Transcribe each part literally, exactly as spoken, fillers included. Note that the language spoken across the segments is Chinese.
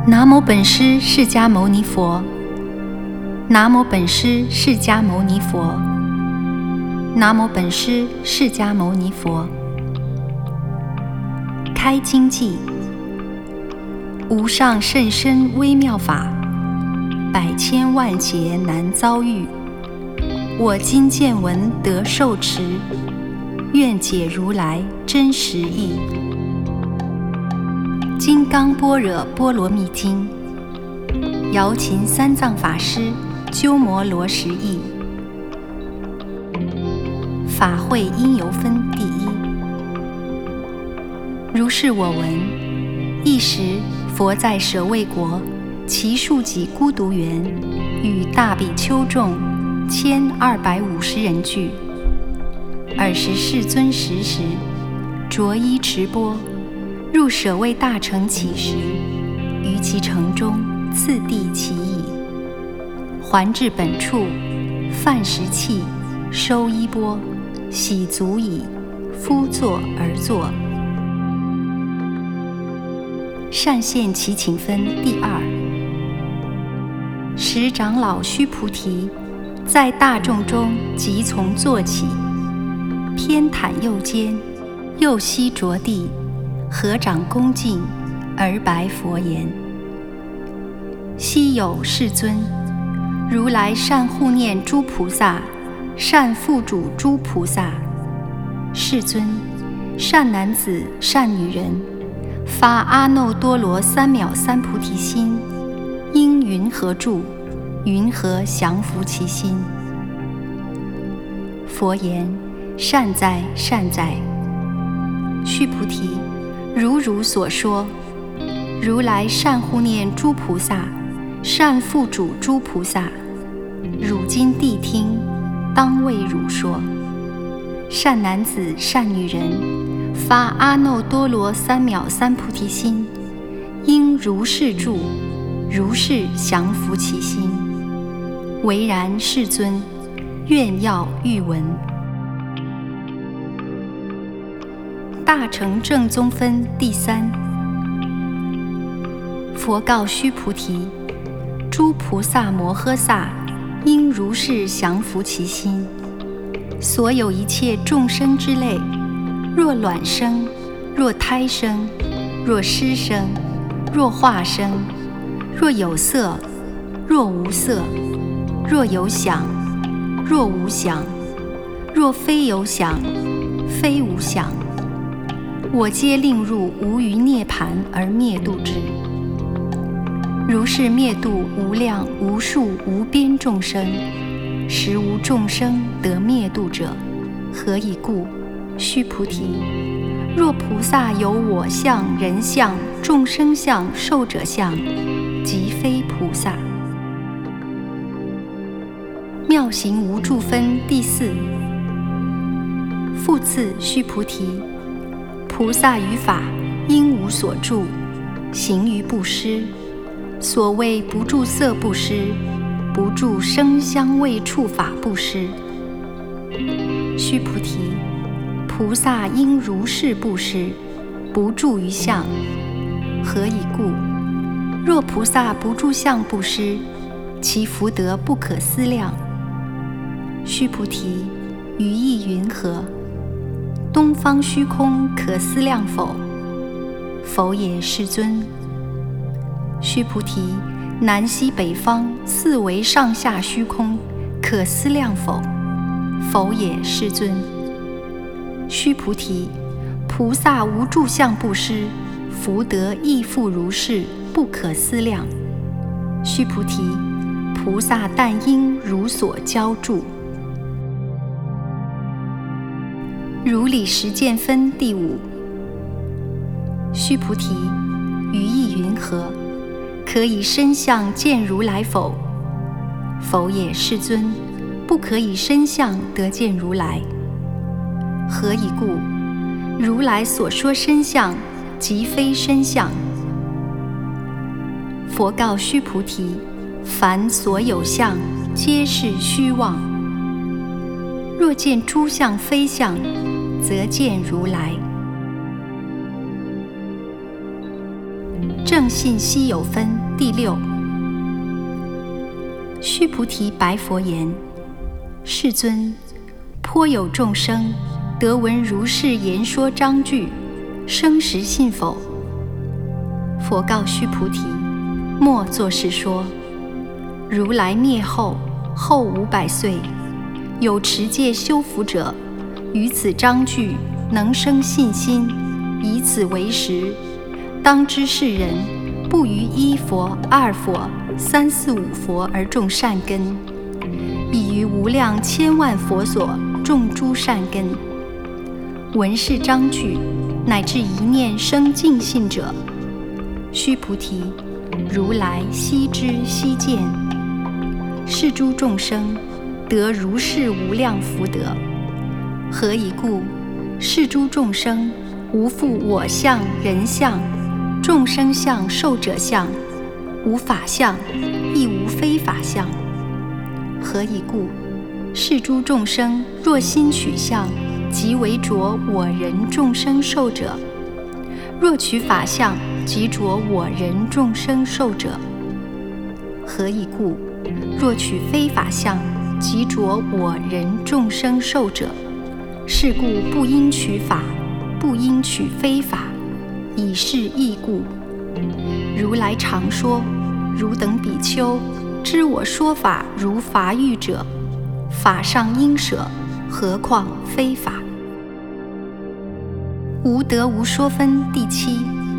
南无本师释迦牟尼佛，南无本师释迦牟尼佛，南无本师释迦牟尼佛。开经偈：无上甚深微妙法，百千万劫难遭遇。我今见闻得受持，愿解如来真实义。金刚般若波罗蜜经，瑶琴三藏法师鸠摩罗什译。法会因由分第一。如是我闻：一时，佛在舍卫国，其数己孤独园，与大比丘众千二百五十人俱。尔时世尊时时，着衣持钵，入舍卫大城乞食，于其城中次第其已。还至本处，饭食讫，收衣钵，洗足已，敷座而坐。善现其请分第二。时长老须菩提在大众中即从坐起，偏袒右肩，右膝着地，合掌恭敬，而白佛言：昔有世尊，如来善护念诸菩萨，善付嘱诸菩萨。世尊，善男子善女人，发阿耨多罗三藐三菩提心，应云何住？云何降伏其心？佛言：善哉，善哉。须菩提，如汝所说，如来善护念诸菩萨，善付嘱诸菩萨。汝今谛听，当为汝说。善男子善女人，发阿耨多罗三藐三菩提心，应如是住，如是降伏其心。唯然，世尊，愿要欲闻。大乘正宗分第三。佛告须菩提：诸菩萨摩诃萨应如是降伏其心。所有一切众生之类，若卵生，若胎生，若湿生，若化生，若有色，若无色，若有想，若无想，若非有想，非无想，我皆令入无余涅槃而灭度之。如是灭度无量无数无边众生，实无众生得灭度者。何以故？须菩提，若菩萨有我相、人相、众生相、寿者相，即非菩萨。妙行无住分第四。复次，须菩提，菩萨于法应无所住，行于布施。所谓不住色布施，不住声香味触法布施。须菩提，菩萨应如是布施，不住于相。何以故？若菩萨不住相布施，其福德不可思量。须菩提，于意云何？东方虚空可思量否？否也，世尊。须菩提，南西北方四维上下虚空可思量否？否也，世尊。须菩提，菩萨无住相布施，福德亦复如是，不可思量。须菩提，菩萨但应如所教住。如理实践分第五。须菩提，于意云何？可以身相见如来否？否也，世尊，不可以身相得见如来。何以故？如来所说身相，即非身相。佛告须菩提：凡所有相，皆是虚妄。若见诸相非相，则见如来。 正信稀有分第六。须菩提白佛言：世尊，颇有众生得闻如是言说章句，生时信否？佛告须菩提：莫作是说。如来灭后，后五百岁，有持戒修福者，于此章句能生信心，以此为实。当知是人不于一佛、二佛、三四五佛而种善根，已于无量千万佛所种诸善根。闻是章句，乃至一念生净信者，须菩提，如来悉知悉见。是诸众生得如是无量福德。何以故？是诸众生无复我相、人相、众生相、寿者相，无法相，亦无非法相。何以故？是诸众生若心取相，即为着我人众生寿者；若取法相，即着我人众生寿者。何以故？若取非法相，即着我人众生寿者。是故不应取法，不应取非法，以是义故。如来常说：汝等比丘，知我说法如法语者，法上应舍，何况非法？无得无说分第七。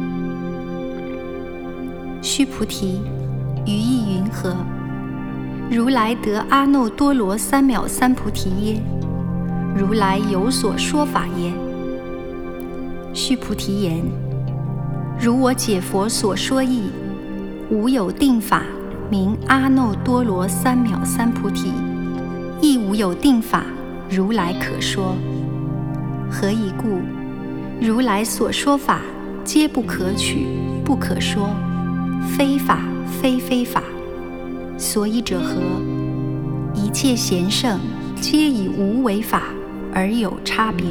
须菩提，于意云何？如来得阿耨多罗三藐三菩提耶？如来有所说法耶？须菩提言：如我解佛所说义，无有定法名阿耨多罗三藐三菩提，亦无有定法如来可说。何以故？如来所说法，皆不可取，不可说，非法非非法。所以者何？一切贤圣，皆以无为法而有差别。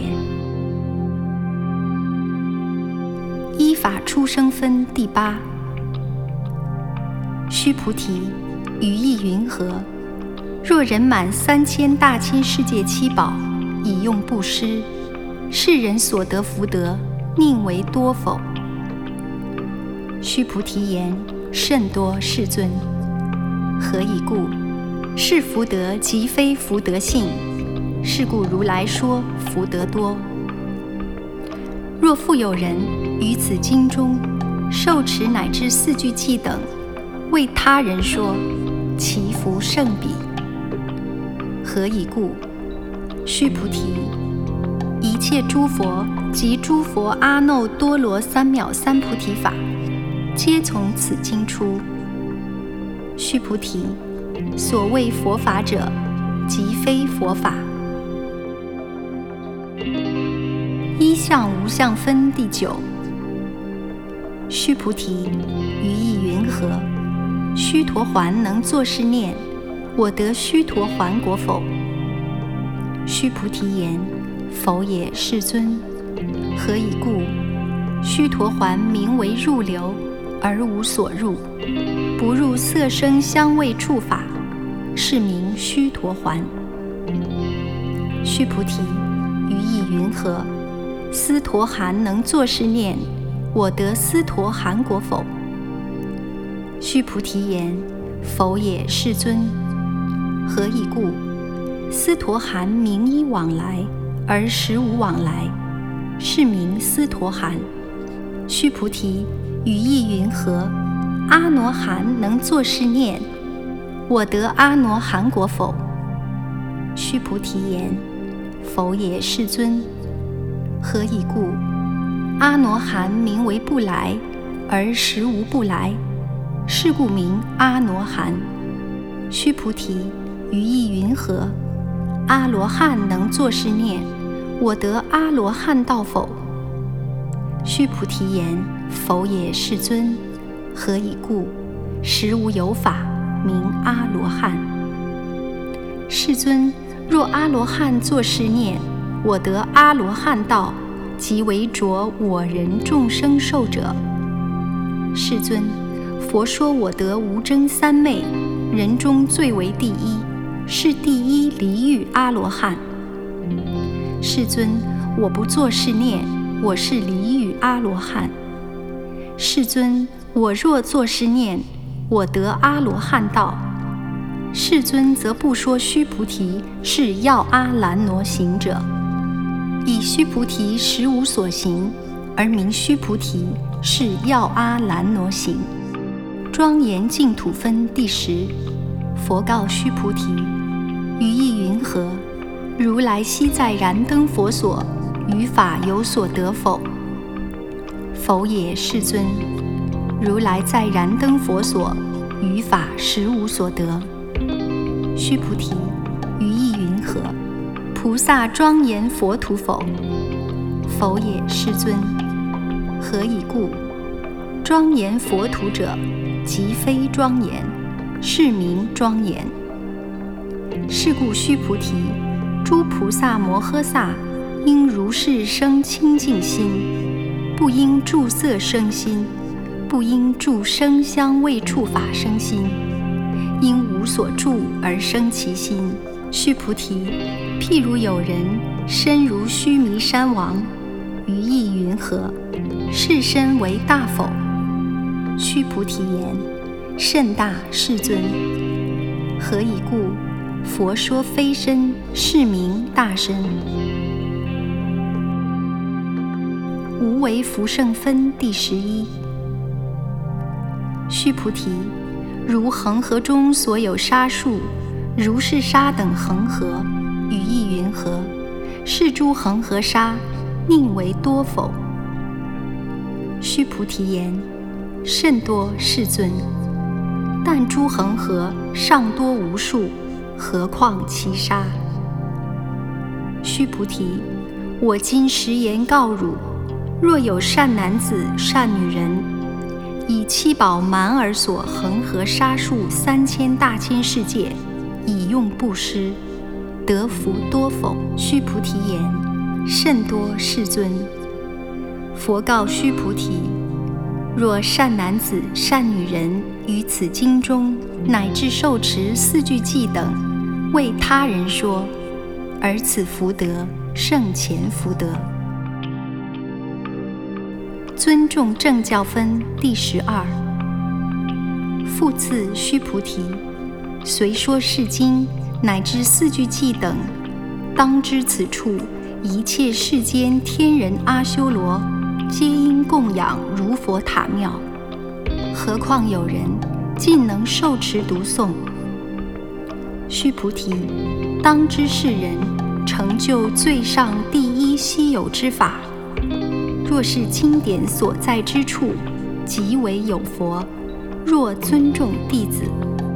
依法出生分第八。须菩提，于意云何？若人满三千大千世界七宝，以用布施，是人所得福德，宁为多否？须菩提言：甚多，世尊。何以故？是福德即非福德性，是故如来说福德多。若复有人于此经中受持乃至四句偈等，为他人说，其福甚彼。何以故？须菩提，一切诸佛及诸佛阿耨多罗三藐三菩提法，皆从此经出。须菩提，所谓佛法者，即非佛法。一相无相分第九。须菩提，于意云何？须陀洹能作是念：我得须陀洹果否？须菩提言：否也，世尊。何以故？须陀洹名为入流，而无所入，不入色声香味触法，是名须陀洹。须菩提，于意云何？斯陀含能作是念：我得斯陀含果否？须菩提言：否也，世尊。何以故？斯陀含名依往来，而实无往来，是名斯陀含。须菩提，于意云何？阿罗汉能作是念：我得阿罗汉果否？须菩提言：否也，世尊。何以故？阿罗汉名为不来，而实无不来，是故名阿罗汉。须菩提，于意云何？阿罗汉能作是念：我得阿罗汉道否？须菩提言：否也，世尊。何以故？实无有法名阿罗汉。世尊，若阿罗汉作是念：我得阿罗汉道，即为着我人众生寿者。 世尊，佛说我得无争三昧，人中最为第一，是第一离欲阿罗汉。世尊，我不作是念，我是离欲阿罗汉。世尊，我若作是念，我得阿罗汉道。世尊则不说须菩提是要阿兰挪行者，以须菩提实无所行，而名须菩提是要阿兰挪行。庄严净土分第十。佛告须菩提：于意云何？如来昔在燃灯佛所，于法有所得否？否也，世尊。如来在燃灯佛所，于法实无所得。须菩提，于意云何？菩萨庄严佛土否？否也，世尊。何以故？庄严佛土者，即非庄严，是名庄严。是故须菩提，诸菩萨摩诃萨应如是生清净心，不应住色生心，不应住声香味触法生心，因无所住而生其心。须菩提，譬如有人身如须弥山王，于意云何？是身为大否？须菩提言：甚大，世尊。何以故？佛说非身，是名大身。无为福胜分第十一。须菩提，如恒河中所有沙数，如是沙等恒河，于意云何？是诸恒河沙，宁为多否？须菩提言：甚多，世尊。但诸恒河尚多无数，何况其沙？须菩提，我今实言告汝：若有善男子、善女人，以七宝满尔所恒河沙数三千大千世界，以用布施，得福多否？须菩提言：甚多，世尊。佛告须菩提：若善男子、善女人于此经中，乃至受持四句偈等，为他人说，而此福德胜前福德。尊重正教分第十二。复次，须菩提，虽说是经乃至四句偈等，当知此处一切世间天人阿修罗，皆应供养如佛塔庙，何况有人尽能受持读诵。须菩提，当知是人成就最上第一稀有之法，若是经典所在之处，即为有佛，若尊重弟子。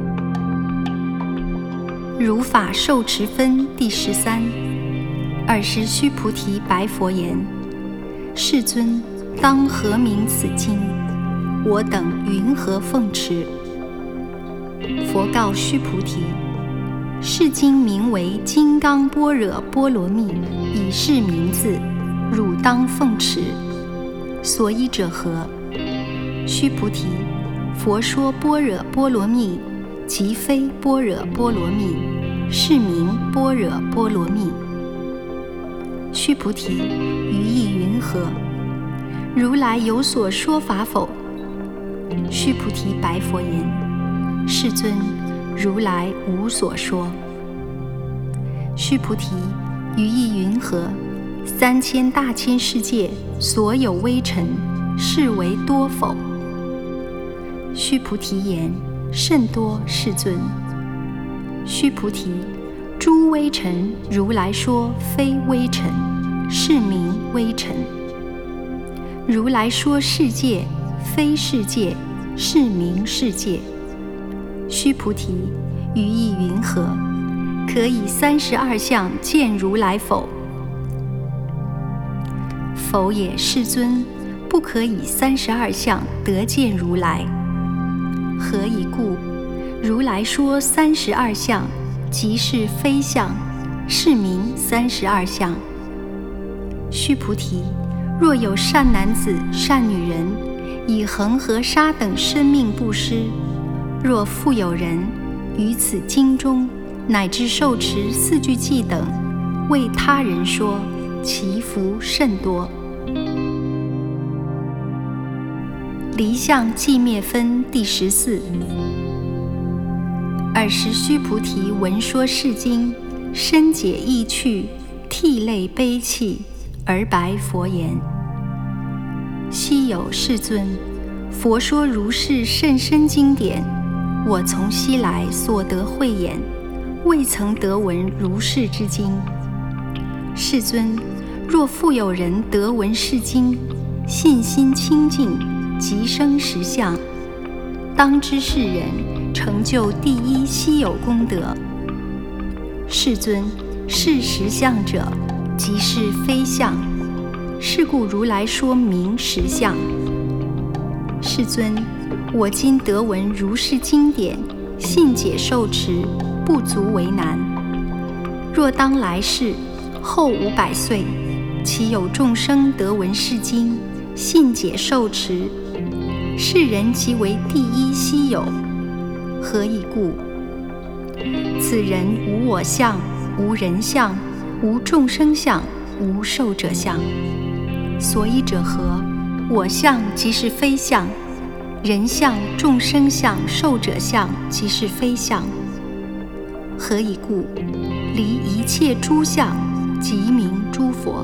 如法受持分第十三。尔时须菩提白佛言：世尊，当何名此经？我等云何奉持？佛告须菩提：是经名为金刚般若波罗蜜，以是名字，汝当奉持。所以者何？须菩提，佛说般若波罗蜜，即非般若波罗蜜，是名般若波罗蜜。须菩提，于意云何？如来有所说法否？须菩提白佛言：世尊，如来无所说。须菩提，于意云何？三千大千世界所有微尘，是为多否？须菩提言：甚多，世尊。须菩提，诸微尘，如来说非微尘，是名微尘。如来说世界，非世界，是名世界。须菩提，于意云何？可以三十二相见如来否？否也，世尊，不可以三十二相得见如来。何以故？如来说三十二相，即是非相，是名三十二相。须菩提，若有善男子、善女人，以恒河沙等生命布施。若复有人于此经中乃至受持四句偈等，为他人说，其福甚多。离相寂灭分第十四。尔时须菩提闻说是经，深解意趣，涕泪悲泣，而白佛言：昔有世尊，佛说如是甚深经典，我从昔来所得慧眼，未曾得闻如是之经。世尊，若复有人得闻是经，信心清净，即生实相，当知是人成就第一稀有功德。世尊，是实相者，即是非相，是故如来说明实相。世尊，我今得闻如是经典，信解受持，不足为难。若当来世后五百岁，其有众生得闻是经，信解受持，是人即为第一稀有。何以故？此人无我相，无人相，无众生相，无寿者相。所以者何？我相即是非相，人相、众生相、寿者相即是非相。何以故？离一切诸相，即名诸佛。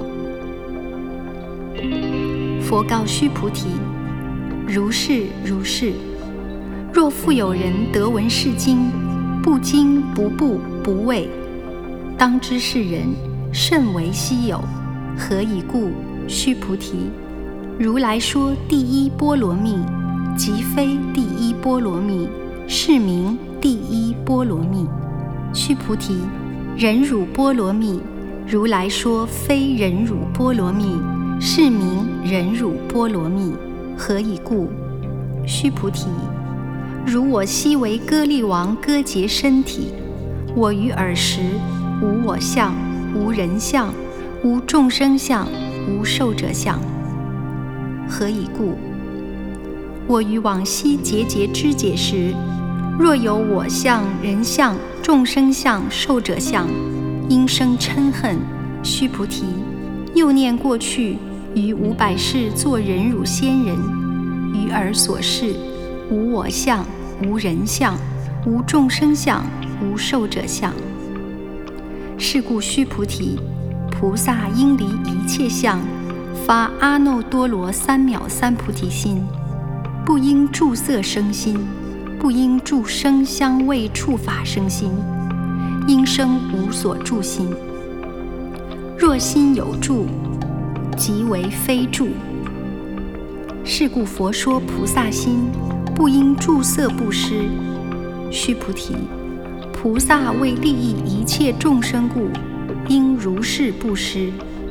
佛告须菩提：如是如是。若复有人得闻是经，不惊不怖不畏，当知是人甚为稀有。何以故？须菩提，如来说第一波罗蜜，即非第一波罗蜜，是名第一波罗蜜。须菩提，忍辱波罗蜜，如来说非忍辱波罗蜜，是名忍辱波罗蜜。何以故？须菩提，如我昔为歌利王割截身体，我于尔时无我相，无人相，无众生相，无寿者相。何以故？我于往昔节节肢解时，若有我相、人相、众生相、寿者相，因生嗔恨。须菩提，又念过去于五百世作忍辱仙人，于尔所示无我相，无人相，无众生相，无寿者相。是故须菩提，菩萨应离一切相，发阿耨多罗三藐三菩提心，不应住色生心，不应住声香味触法生心，应生无所住心。若心有住，即为非住。是故佛说菩萨心，不应住色布施。须菩提，菩萨为利益一切众生故，应如是布施。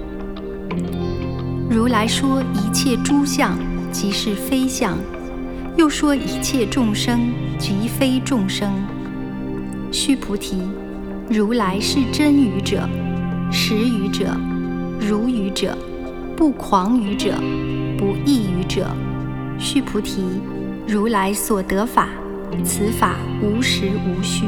如来说一切诸相，即是非相，又说一切众生，即非众生。须菩提，如来是真语者，实语者，如语者，不诳语者，不异语者。须菩提，如来所得法，此法无实无虚。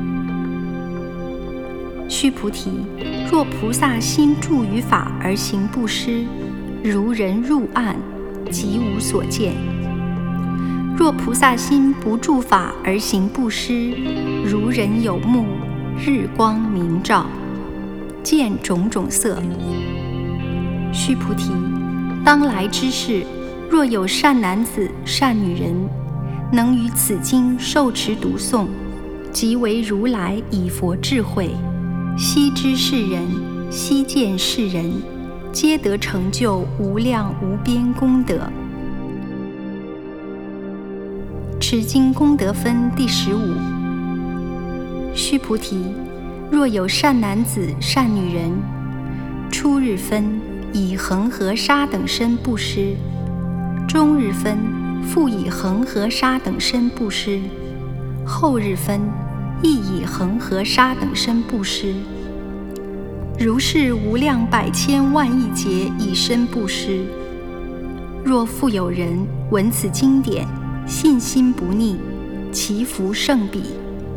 须菩提，若菩萨心住于法而行布施，如人入暗，即无所见。若菩萨心不住法而行布施，如人有目，日光明照，见种种色。须菩提，当来之世，若有善男子、善女人，能于此经受持读诵，即为如来以佛智慧，悉知是人，悉见是人，皆得成就无量无边功德。持经功德分第十五。须菩提，若有善男子、善女人，初日分以恒河沙等身布施，中日分复以恒河沙等身布施，后日分亦以恒河沙等身布施。如是无量百千万亿劫以身布施。 若复有人闻此经典，信心不逆，其福胜彼。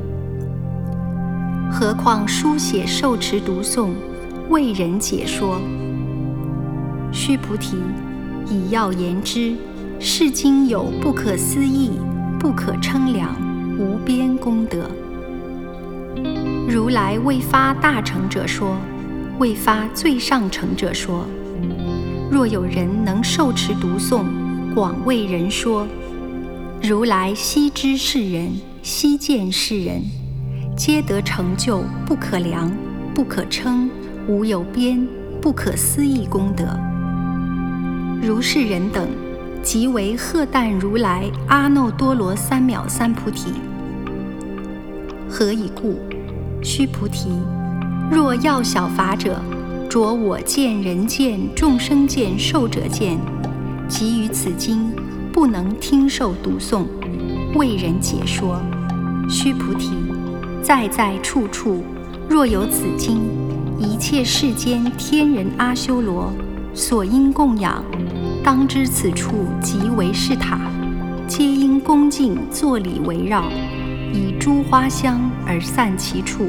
何况书写受持读诵，为人解说。须菩提，以要言之，是经有不可思议、不可称量、无边功德。如来为发大乘者说，为发最上乘者说。若有人能受持读诵，广为人说，如来悉知是人，悉见是人，皆得成就不可量、不可称、无有边、不可思议功德。如是人等，即为荷担如来阿耨多罗三藐三菩提。何以故？须菩提，若要小法者，着我见、人见、众生见、寿者见，即于此经不能听受读诵，为人解说。须菩提，在在处处，若有此经，一切世间天人阿修罗所应供养，当知此处即为是塔，皆应恭敬作礼围绕，以诸花香而散其处。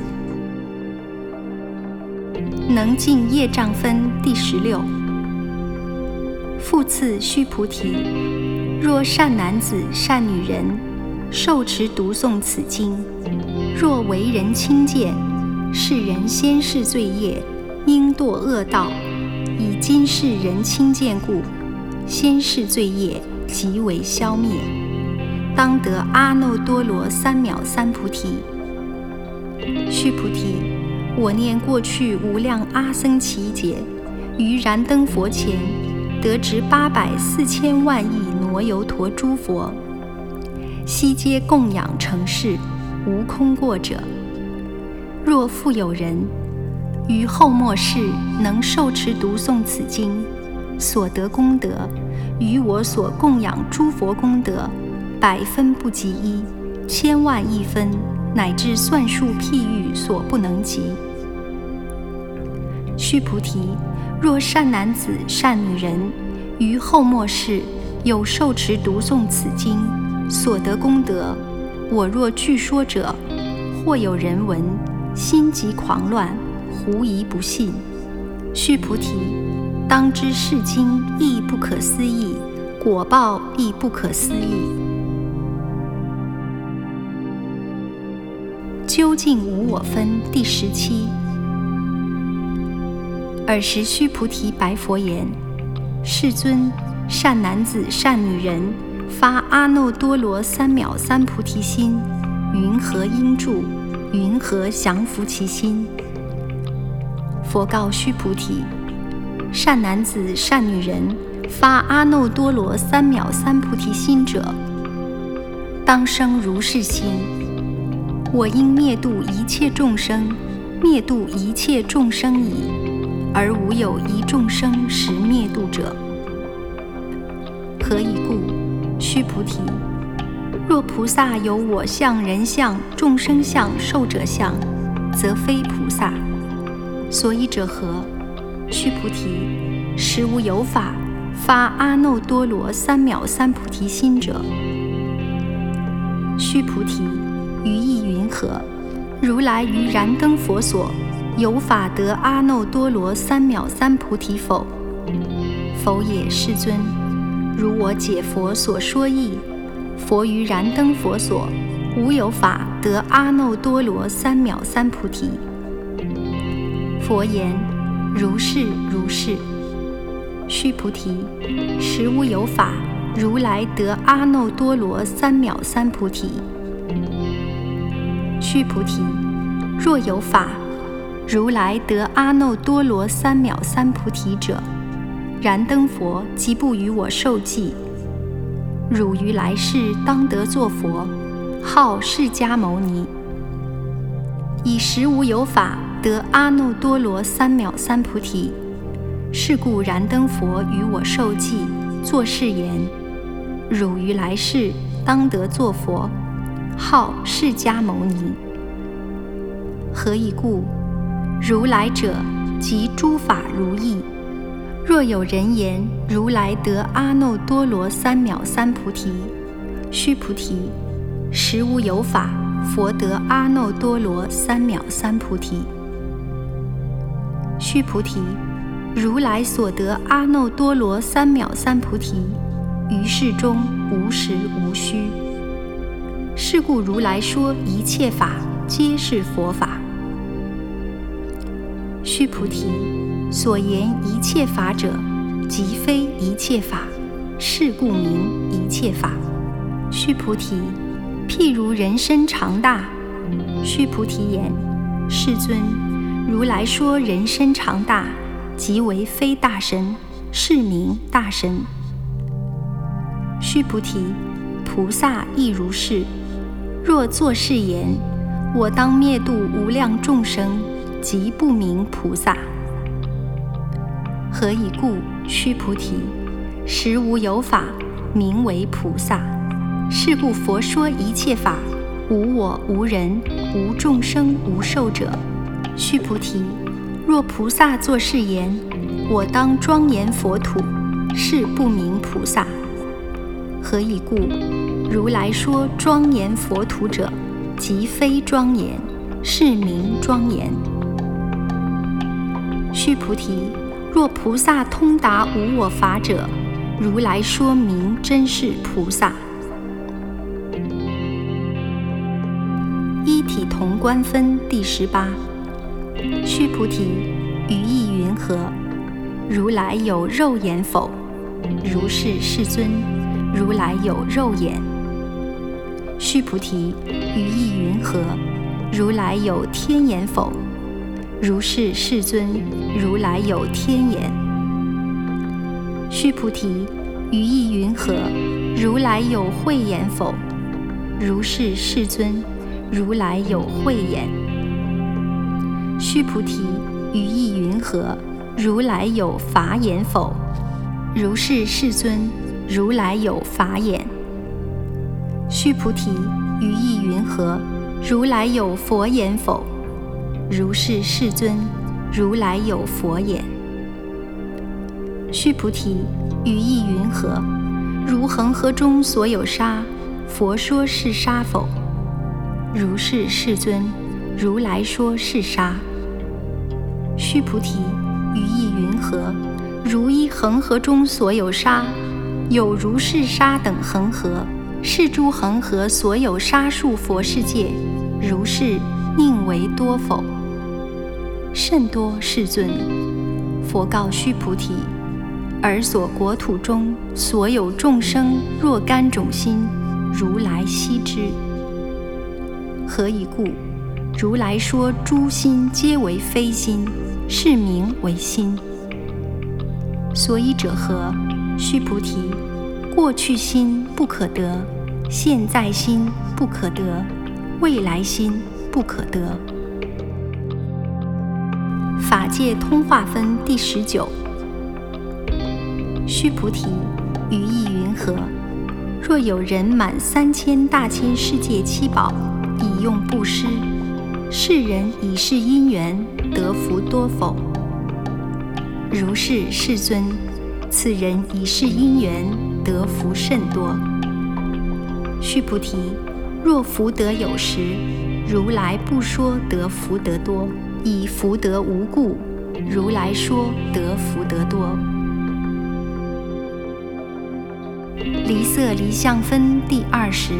能尽业障分第十六。复次须菩提，若善男子善女人受持读诵此经，若为人轻贱，是人先世罪业，应堕恶道，以今世人轻贱故，先世罪业即为消灭，当得阿耨多罗三藐三菩提。须菩提，我念过去无量阿僧祇劫，于燃灯佛前得值八百四千万亿挪游陀诸佛，悉皆供养成事，无空过者。若复有人于后末世能受持读诵此经，所得功德，于我所供养诸佛功德，百分不及一，千万亿分，乃至算数譬喻所不能及。须菩提，若善男子善女人于后末世有受持读诵此经，所得功德，我若据说者，或有人闻，心急狂乱，狐疑不信。须菩提，当知是经亦不可思议，果报亦不可思议。究竟无我分第十七。尔时须菩提白佛言：世尊，善男子善女人发阿耨多罗三藐三菩提心，云何应住？云何降伏其心？佛告须菩提：善男子善女人发阿耨多罗三藐三菩提心者，当生如是心：我应灭度一切众生，灭度一切众生已，而无有一众生实灭度者。何以故？须菩提，若菩萨有我相、人相、众生相、寿者相，则非菩萨。所以者何？须菩提，实无有法发阿耨多罗三藐三菩提心者。须菩提，于意云何？如来于燃灯佛所有法得阿耨多罗三藐三菩提否？否也，世尊。如我解佛所说义，佛于燃灯佛所无有法得阿耨多罗三藐三菩提。佛言：如是如是。须菩提，实无有法如来得阿耨多罗三藐三菩提。须菩提，若有法如来得阿耨多罗三藐三菩提者，燃灯佛即不与我受记。汝于来世当得作佛，号释迦牟尼。以实无有法得阿耨多罗三藐三菩提，是故燃灯佛与我受记，作是言：汝于来世当得作佛，号释迦牟尼。何以故？如来者即诸法如意， 若有人言如来得阿耨多罗三藐三菩提，须菩提，实无有法，佛得阿耨多罗三藐三菩提。须菩提，如来所得阿耨多罗三藐三菩提，于世中无实无虚。是故如来说一切法皆是佛法。须菩提，所言一切法者，即非一切法，是故名一切法。须菩提，譬如人身长大。须菩提言：世尊，如来说人身长大，即为非大身，是名大身。须菩提，菩萨亦如是。若作是言，我当灭度无量众生，即不名菩萨。何以故？须菩提，实无有法名为菩萨。是故佛说一切法，无我无人无众生无寿者。须菩提，若菩萨作是言，我当庄严佛土，是不名菩萨。何以故？如来说庄严佛土者，即非庄严，是名庄严。须菩提，若菩萨通达无我法者，如来说名真是菩萨。一体同观分第十八。须菩提，于意云何？如来有肉眼否？如是，世尊，如来有肉眼。须菩提，于意云何？如来有天眼否？如是，世尊，如来有天眼。须菩提，于意云何？如来有慧眼否？如是，世尊，如来有慧眼。须菩提，于意云何？如来有法眼否？如是，世尊，如来有法眼。须菩提，于意云何？如来有佛眼否？如是，世尊，如来有佛眼。须菩提，于意云何？如恒河中所有沙，佛说是沙否？如是，世尊，如来说是沙。须菩提，于意云何？如一恒河中所有沙，有如是沙等恒河，是诸恒河所有沙数佛世界，如是宁为多否？甚多，世尊。佛告须菩提：尔所国土中所有众生若干种心，如来悉知。何以故？如来说诸心皆为非心，是名为心。所以者何？须菩提，过去心不可得，现在心不可得，未来心不可得。法界通化分第十九。须菩提，于意云何？若有人满三千大千世界七宝，以用布施，是人以是因缘得福多否？如是，世尊，此人以是因缘得福甚多。须菩提，若福德有时，如来不说得福德多，以福德无故，如来说得福德多。离色离相分第二十。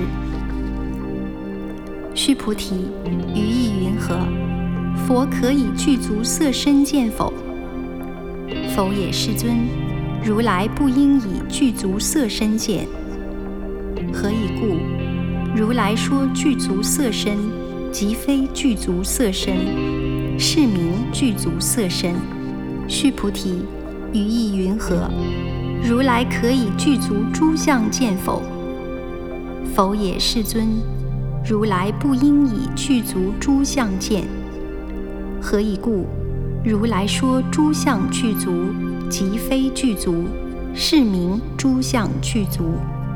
须菩提，于意云何？佛可以具足色身见否？否也，世尊，如来不应以具足色身见。何以故？如来说具足色身，即非具足色身，是名具足色身。须菩提，于意云何？如来可以具足诸相见否？否也，世尊，如来不应以具足诸相见。何以故？如来说诸相具足，即非具足，是名诸相具足。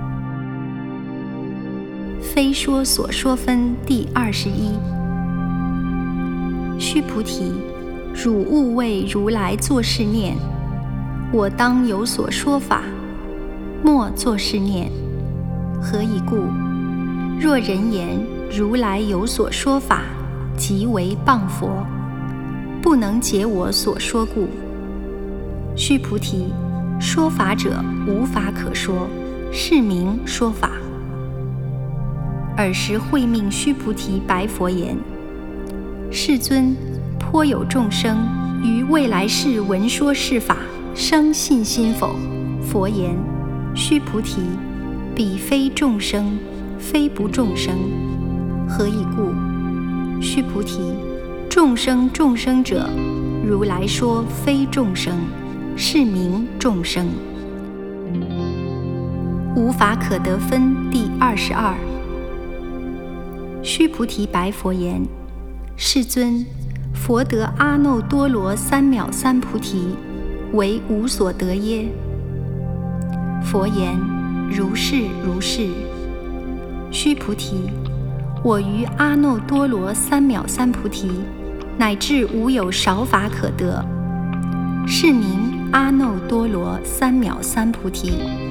非说所说分第二十一。须菩提，汝勿为如来作是念： 我当有所说法，莫作是念。何以故？若人言如来有所说法，即为谤佛，不能解我所说故。须菩提，说法者无法可说，是名说法。尔时慧命须菩提白佛言：世尊，颇有众生于未来世闻说是法，生信心否？佛言：须菩提，彼非众生，非不众生。何以故？须菩提，众生众生者，如来说非众生，是名众生。无法可得分第二十二。须菩提白佛言：世尊，佛得阿耨多罗三藐三菩提，为无所得耶？佛言：如是如是。须菩提，我于阿耨多罗三藐三菩提，乃至无有少法可得，是名阿耨多罗三藐三菩提。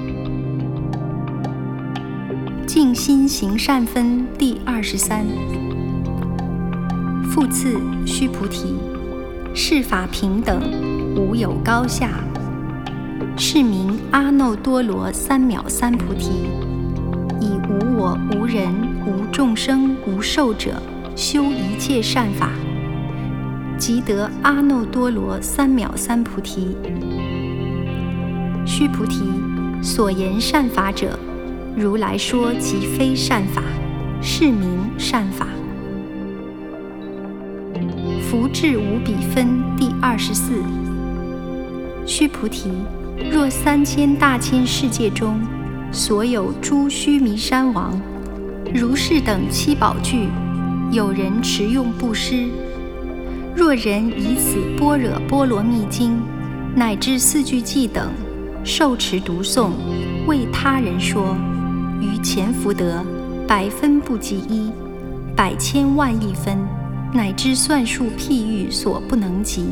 净心行善分第二十三。复次，须菩提，是法平等，无有高下，是名阿耨多罗三藐三菩提。以无我无人无众生无寿者，修一切善法，即得阿耨多罗三藐三菩提。须菩提，所言善法者，如来说即非善法，是名善法。福智无比分第二十四。须菩提，若三千大千世界中，所有诸须弥山王、如是等七宝具，有人持用布施，若人以此般若波罗蜜经乃至四句偈等受持读诵，为他人说，于前福德百分不及一，百千万亿分，乃至算数譬喻所不能及。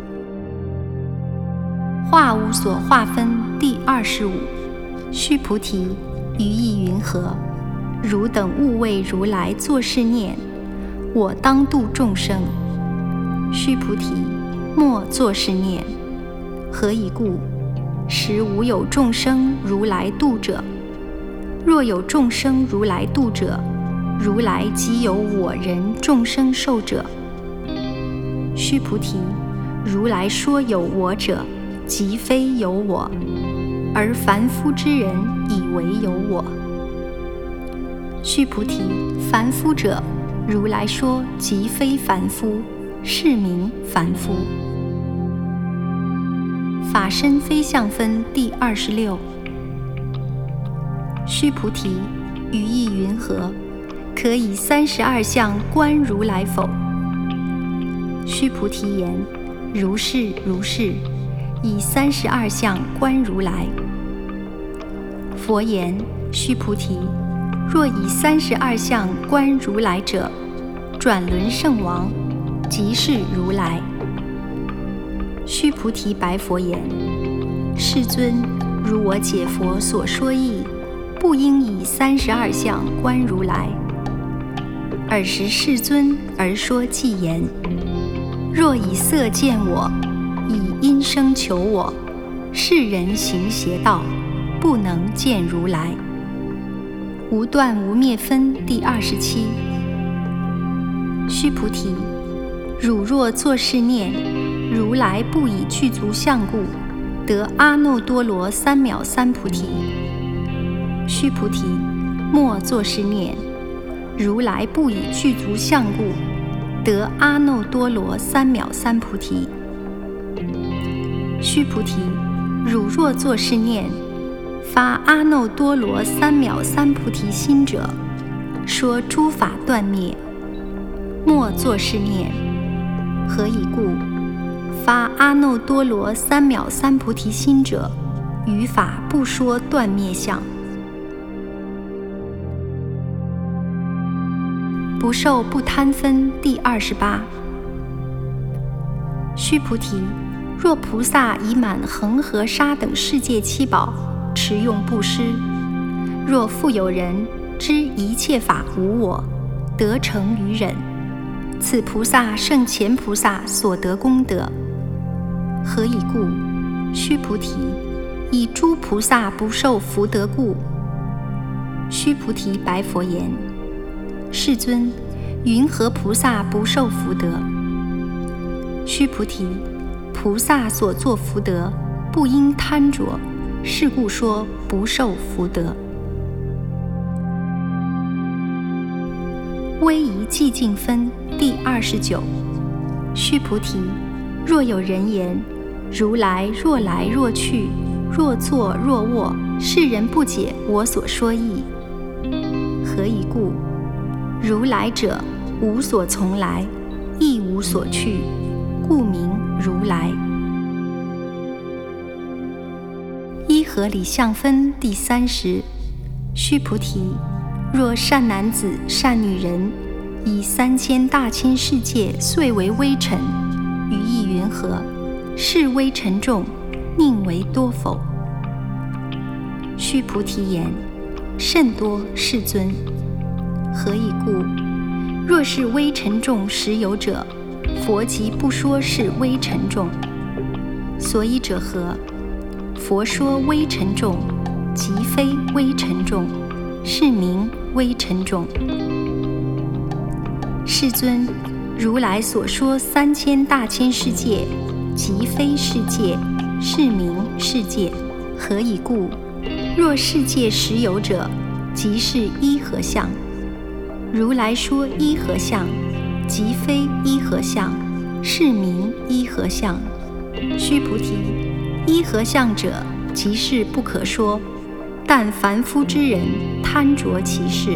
化无所化分第二十五。须菩提，于意云何？汝等勿为如来作是念：我当度众生。须菩提，莫作是念。何以故？实无有众生如来度者。若有众生如来度者，如来即有我人众生寿者。须菩提，如来说有我者，即非有我，而凡夫之人以为有我。须菩提，凡夫者，如来说即非凡夫，是名凡夫。法身非相分第二十六。须菩提，于意云何？可以三十二相观如来否？须菩提言：如是如是，以三十二相观如来。佛言：须菩提，若以三十二相观如来者，转轮圣王，即是如来。须菩提白佛言：世尊，如我解佛所说义，不应以三十二相观如来。尔时世尊而说偈言：若以色见我，以音声求我，是人行邪道，不能见如来。无断无灭分第二十七。须菩提，汝若作是念：如来不以具足相故，得阿耨多罗三藐三菩提。须菩提，莫作是念：如来不以具足相故，得阿耨多罗三藐三菩提。须菩提，汝若作是念：发阿耨多罗三藐三菩提心者，说诸法断灭。莫作是念。何以故？发阿耨多罗三藐三菩提心者，于法不说断灭相。不受不贪分第二十八。须菩提， 若菩萨已满恒河沙等世界七宝，持用布施；若复有人知一切法无我，得成于忍，此菩萨胜前菩萨所得功德。何以故？须菩提，以诸菩萨不受福德故。须菩提白佛言：世尊，云何菩萨不受福德？须菩提，菩萨所作福德，不应贪着，是故说不受福德。威仪寂静分第二十九。须菩提，若有人言：如来若来若去，若坐若卧，世人不解我所说义。何以故？如来者，无所从来，亦无所去，故名如来。依合理相分第三十。须菩提，若善男子善女人，以三千大千世界遂为微尘，于意云何？是微尘众，宁为多否？须菩提言：甚多，世尊。何以故？若是微尘众实有者，佛即不说是微尘众。所以者何？佛说微尘众，即非微尘众，是名微尘众。世尊，如来所说三千大千世界，即非世界，是名世界。何以故？若世界实有者，即是依合相。如来说依合相，即非依合相，是名依合相。须菩提，依合相者，即是不可说，但凡夫之人贪着其事。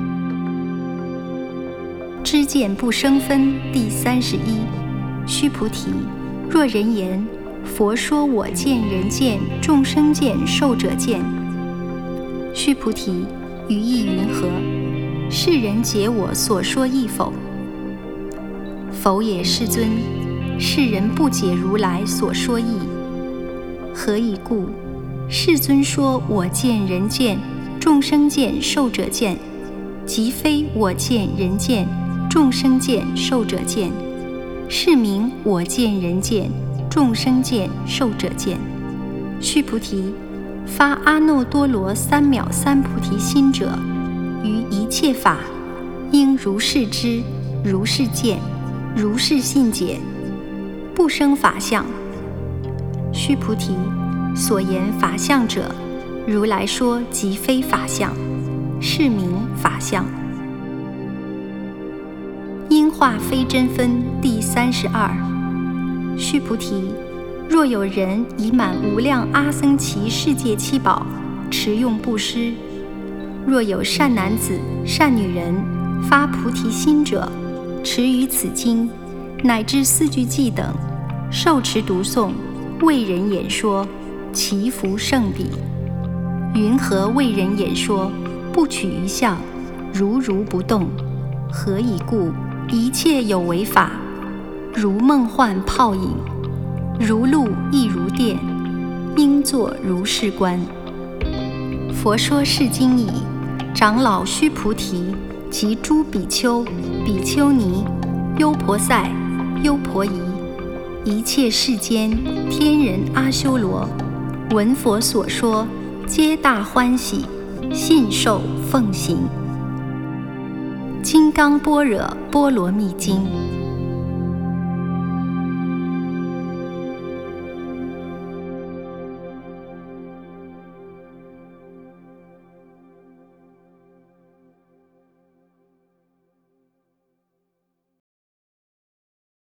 知见不生分第三十一。须菩提，若人言：佛说我见、人见、众生见、寿者见。须菩提，于意云何？世人解我所说义否？否也，世尊。世人不解如来所说义。何以故？世尊说我见、人见、众生见、寿者见，即非我见、人见、众生见、寿者见，是名我见、人见、众生见、寿者见。须菩提，发阿耨多罗三藐三菩提心者，于一切法应如是知，如是见，如是信解，不生法相。须菩提，所言法相者，如来说即非法相，是名法相。因化非真分第三十二。须菩提，若有人以满无量阿僧祇世界七宝，持用布施；若有善男子善女人发菩提心者，持于此经乃至四句偈等，受持读诵，为人演说，其福胜彼。云何为人演说？不取于相，如如不动。何以故？一切有为法，如梦幻泡影，如露亦如电，应作如是观。佛说是经已，长老须菩提及诸比丘、比丘尼、优婆塞、优婆夷，一切世间天人阿修罗，闻佛所说，皆大欢喜，信受奉行。金刚般若波罗蜜经。